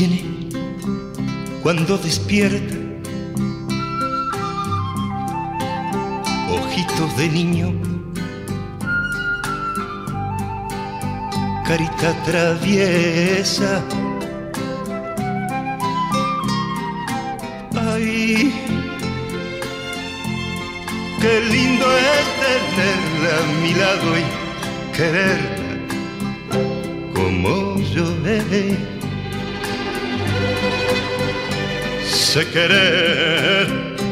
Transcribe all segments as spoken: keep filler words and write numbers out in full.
Tiene cuando despierta ojitos de niño, carita traviesa. Ay, qué lindo es tenerla a mi lado y quererla como yo sé querer.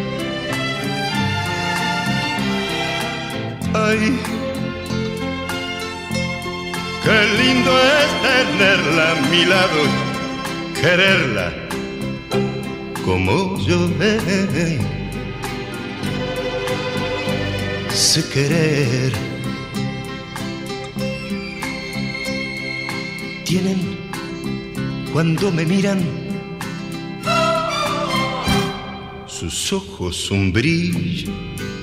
Ay, qué lindo es tenerla a mi lado y quererla como yo sé querer. Tienen cuando me miran sus ojos un brillo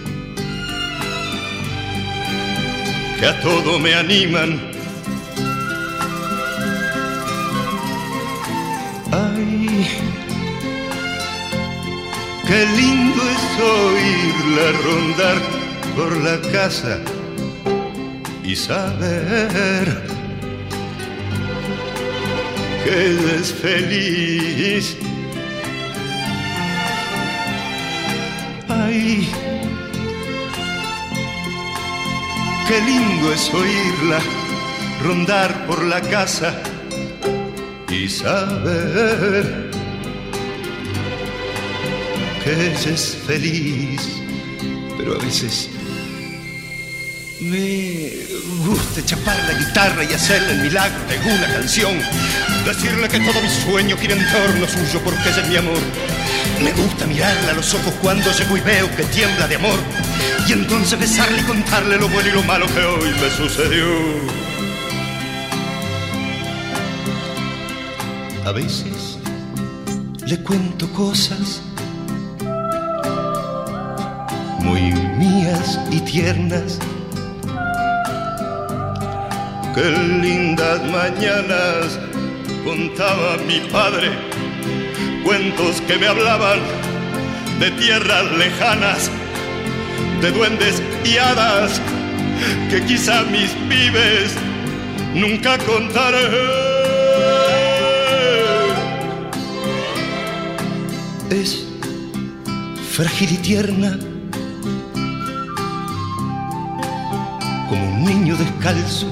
que a todo me animan. Ay, qué lindo es oírla rondar por la casa y saber que ella es feliz. Ay, qué lindo es oírla rondar por la casa y saber que ella es feliz. Pero a veces me gusta chapar la guitarra y hacerle el milagro de una canción, decirle que todo mi sueño gira en torno suyo porque ella es mi amor. Me gusta mirarle a los ojos cuando llego y veo que tiembla de amor, y entonces besarle y contarle lo bueno y lo malo que hoy me sucedió. A veces le cuento cosas muy mías y tiernas. Qué lindas mañanas contaba mi padre, cuentos que me hablaban de tierras lejanas, de duendes y hadas que quizá mis pibes nunca contaré. Es frágil y tierna como un niño descalzo,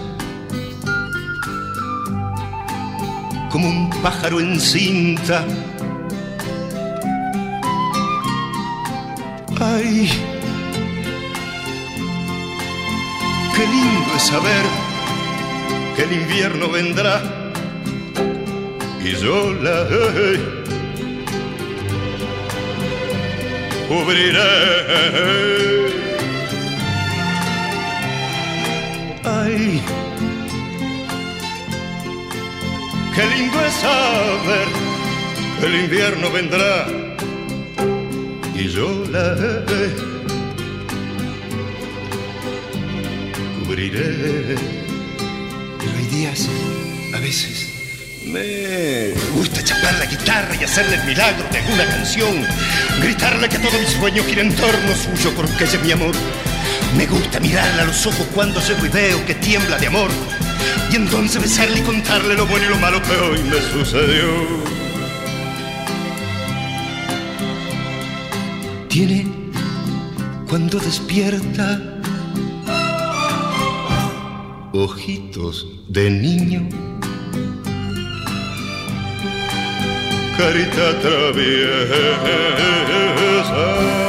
como un pájaro en cinta. Ay, qué lindo es saber que el invierno vendrá y yo la cubriré. Ay, qué lindo es saber que el invierno vendrá y yo la cubriré. Pero hay días, a veces, me gusta chapar la guitarra y hacerle el milagro de una canción, gritarle que todo mi sueño gira en torno suyo porque ella es mi amor. Me gusta mirarle a los ojos cuando llego y veo que tiembla de amor, y entonces besarle y contarle lo bueno y lo malo que hoy me sucedió. Tiene cuando despierta ojitos de niño, carita traviesa.